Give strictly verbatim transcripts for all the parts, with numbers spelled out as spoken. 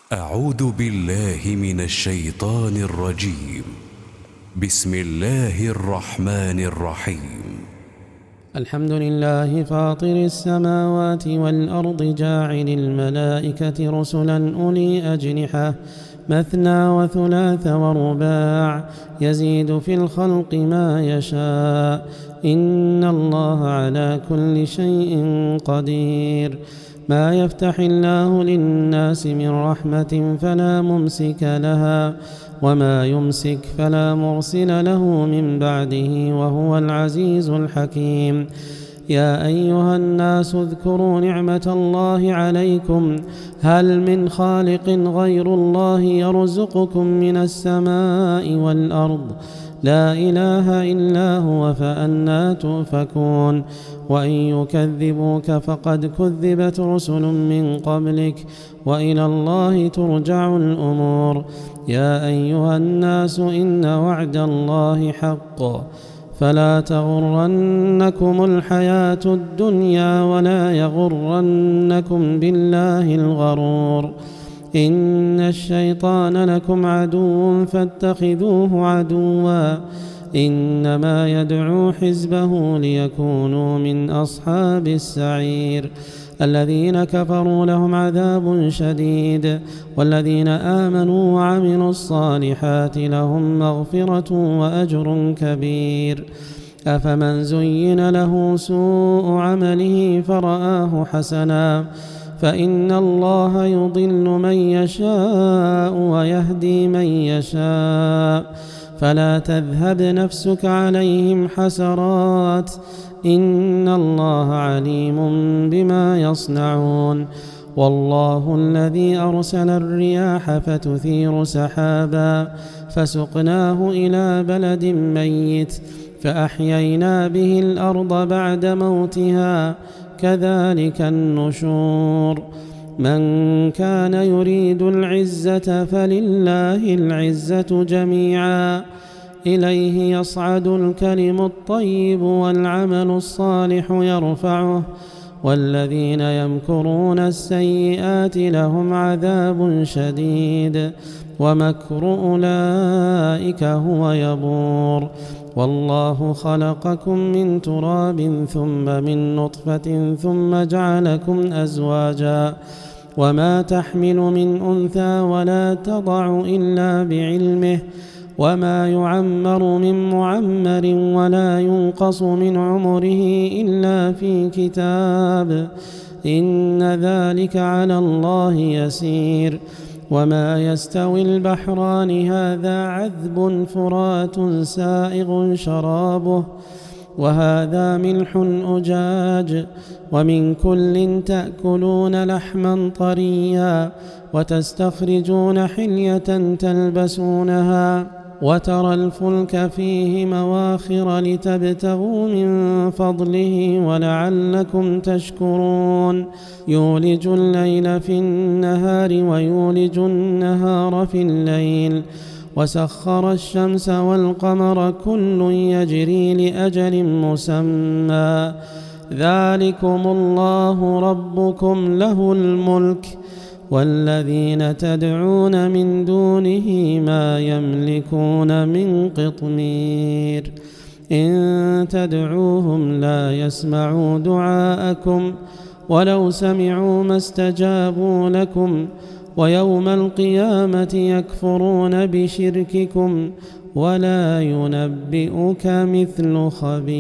أعوذ بالله من الشيطان الرجيم. بسم الله الرحمن الرحيم. الحمد لله فاطر السماوات والأرض جاعل الملائكة رسلا أولي أجنحة مثنى وثلاث ورباع يزيد في الخلق ما يشاء إن الله على كل شيء قدير. ما يفتح الله للناس من رحمة فلا ممسك لها وما يمسك فلا مرسل له من بعده وهو العزيز الحكيم. يا أيها الناس اذكروا نعمة الله عليكم هل من خالق غير الله يرزقكم من السماء والأرض لا إله إلا هو فأنى تؤفكون. وإن يكذبوك فقد كذبت رسل من قبلك وإلى الله ترجع الأمور. يا أيها الناس إن وعد الله حق فلا تغرنكم الحياة الدنيا ولا يغرنكم بالله الغرور. إن الشيطان لكم عدو فاتخذوه عدوا إنما يدعو حزبه ليكونوا من أصحاب السعير. الذين كفروا لهم عذاب شديد والذين آمنوا وعملوا الصالحات لهم مغفرة وأجر كبير. أفمن زين له سوء عمله فرآه حسنا فإن الله يضل من يشاء ويهدي من يشاء فلا تذهب نفسك عليهم حسرات إن الله عليم بما يصنعون. والله الذي أرسل الرياح فتثير سحابا فسقناه إلى بلد ميت فأحيينا به الأرض بعد موتها كذلك النشور. من كان يريد العزة فلله العزة جميعا إليه يصعد الكلم الطيب والعمل الصالح يرفعه والذين يمكرون السيئات لهم عذاب شديد ومكر أولئك هو يبور. والله خلقكم من تراب ثم من نطفة ثم جعلكم أزواجا وما تحمل من أنثى ولا تضع إلا بعلمه وما يعمر من معمر ولا ينقص من عمره إلا في كتاب إن ذلك على الله يسير. وما يستوي البحران هذا عذب فرات سائغ شرابه وهذا ملح أجاج ومن كل تأكلون لحما طريا وتستخرجون حلية تلبسونها وترى الفلك فيه مواخر لتبتغوا من فضله ولعلكم تشكرون. يولج الليل في النهار ويولج النهار في الليل وسخر الشمس والقمر كل يجري لأجل مسمى ذلكم الله ربكم له الملك والذين تدعون من دونه ما يملكون من قطمير. إن تدعوهم لا يسمعوا دعاءكم ولو سمعوا ما استجابوا لكم ويوم القيامة يكفرون بشرككم ولا ينبئك مثل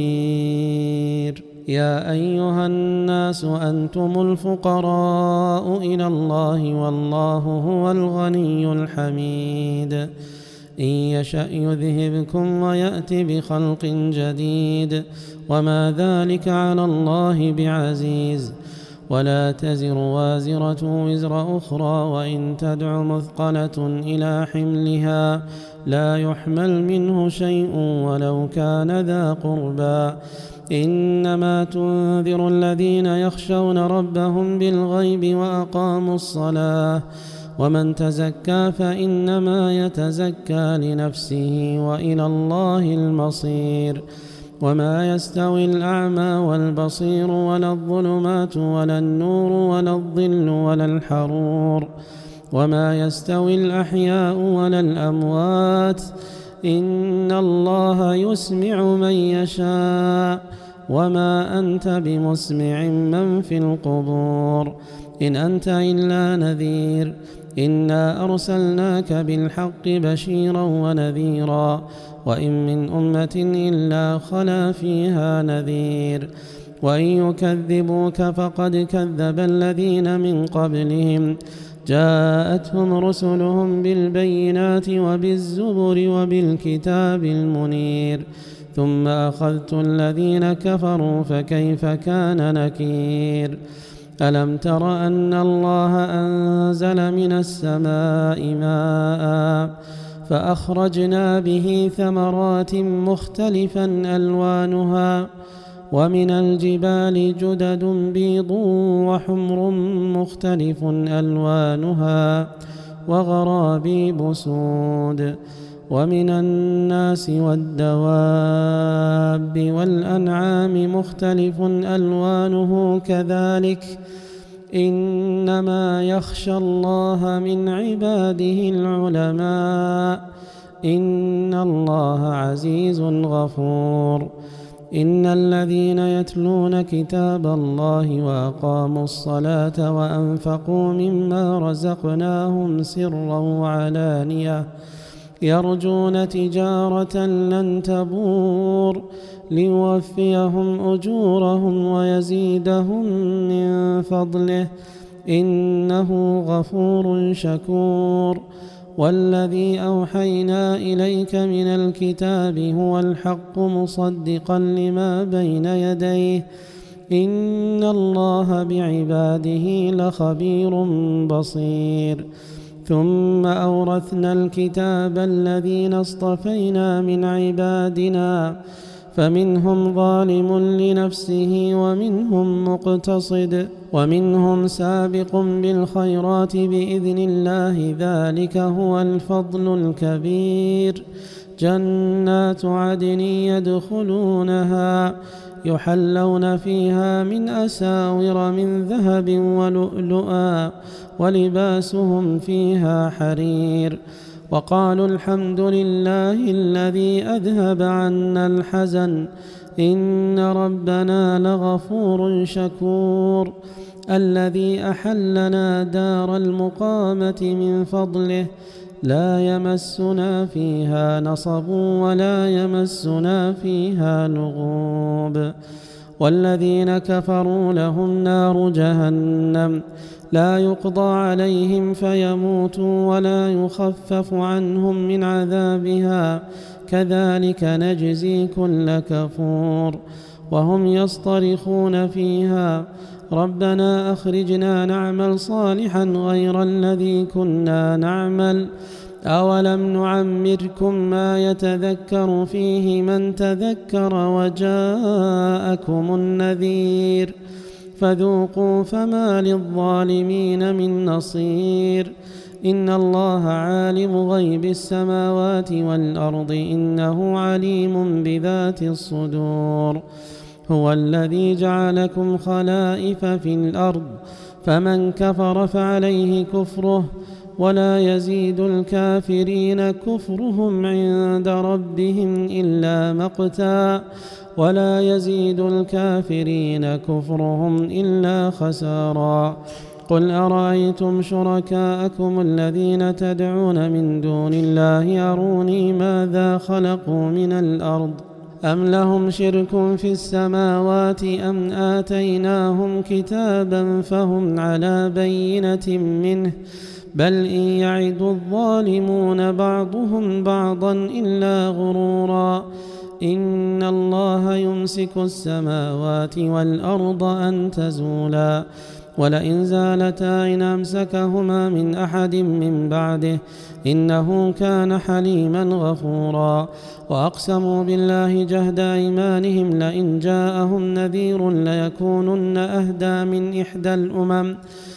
خبير. يا أيها الناس أنتم الفقراء إلى الله والله هو الغني الحميد. إن يشأ يذهبكم ويأتي بخلق جديد وما ذلك على الله بعزيز. ولا تزر وازرة وزر أخرى وإن تدع مثقلة إلى حملها لا يحمل منه شيء ولو كان ذا قربى. إنما تنذر الذين يخشون ربهم بالغيب وأقاموا الصلاة ومن تزكى فإنما يتزكى لنفسه وإلى الله المصير. وما يستوي الأعمى والبصير ولا الظلمات ولا النور ولا الظل ولا الحرور وما يستوي الأحياء ولا الأموات إن الله يسمع من يشاء وما أنت بمسمع من في القبور إن أنت إلا نذير إنا أرسلناك بالحق بشيرا ونذيرا وإن من أمة إلا خلا فيها نذير وإن يكذبوك فقد كذب الذين من قبلهم جاءتهم رسلهم بالبينات وبالزبر وبالكتاب المنير ثم أخذت الذين كفروا فكيف كان نكير ألم تر أن الله أنزل من السماء ماء فأخرجنا به ثمرات مختلفا ألوانها ومن الجبال جدد بيض وحمر مختلف ألوانها وغرابيب سود ومن الناس والدواب والأنعام مختلف ألوانه كذلك إنما يخشى الله من عباده العلماء إن الله عزيز غفور إن الذين يتلون كتاب الله وأقاموا الصلاة وأنفقوا مما رزقناهم سرا وعلانية يرجون تجارة لن تبور ليوفيهم أجورهم ويزيدهم من فضله إنه غفور شكور والذي أوحينا إليك من الكتاب هو الحق مصدقا لما بين يديه إن الله بعباده لخبير بصير ثم أورثنا الكتاب الذين اصطفينا من عبادنا فمنهم ظالم لنفسه ومنهم مقتصد ومنهم سابق بالخيرات بإذن الله ذلك هو الفضل الكبير جنات عدن يدخلونها يحلون فيها من أساور من ذهب ولؤلؤا ولباسهم فيها حرير وقالوا الحمد لله الذي أذهب عنا الحزن إن ربنا لغفور شكور الذي أحلنا دار المقامة من فضله لا يمسنا فيها نصب ولا يمسنا فيها لغوب والذين كفروا لهم نار جهنم لا يقضى عليهم فيموتوا ولا يخفف عنهم من عذابها كذلك نجزي كل كفور وهم يصطرخون فيها ربنا أخرجنا نعمل صالحا غير الذي كنا نعمل أولم نعمركم ما يتذكر فيه من تذكر وجاءكم النذير فذوقوا فما للظالمين من نصير إن الله عالم غيب السماوات والأرض إنه عليم بذات الصدور هو الذي جعلكم خلائف في الأرض فمن كفر فعليه كفره ولا يزيد الكافرين كفرهم عند ربهم إلا مقتا ولا يزيد الكافرين كفرهم إلا خسارا قل أرأيتم شركاءكم الذين تدعون من دون الله أروني ماذا خلقوا من الأرض أم لهم شرك في السماوات أم آتيناهم كتابا فهم على بينة منه بل إن يعد الظالمون بعضهم بعضا إلا غرورا إن الله يمسك السماوات والأرض أن تزولا ولئن زالتا إن أمسكهما من أحد من بعده إنه كان حليما غفورا وأقسموا بالله جهد أيمانهم لئن جاءهم نذير ليكونن أهدى من إحدى الأمم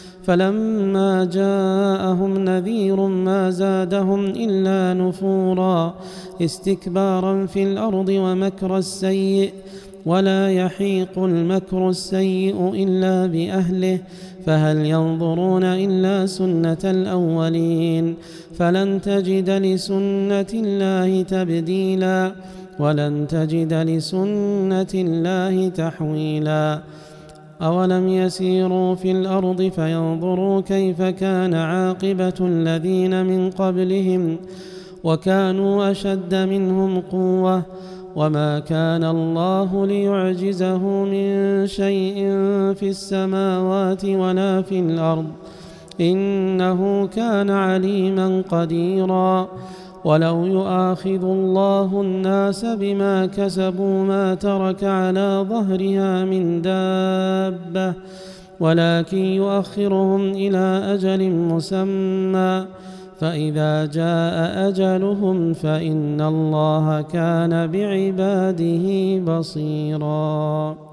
فلما جاءهم نذير ما زادهم إلا نفورا استكبارا في الأرض ومكر السيء ولا يحيق المكر السيء إلا بأهله فهل ينظرون إلا سنة الأولين فلن تجد لسنة الله تبديلا ولن تجد لسنة الله تحويلا. أولم يسيروا في الأرض فينظروا كيف كان عاقبة الذين من قبلهم وكانوا أشد منهم قوة وما كان الله ليعجزه من شيء في السماوات ولا في الأرض إنه كان عليما قديرا. ولو يؤاخذ الله الناس بما كسبوا ما ترك على ظهرها من دابة ولكن يؤخرهم إلى أجل مسمى فإذا جاء أجلهم فإن الله كان بعباده بصيرا.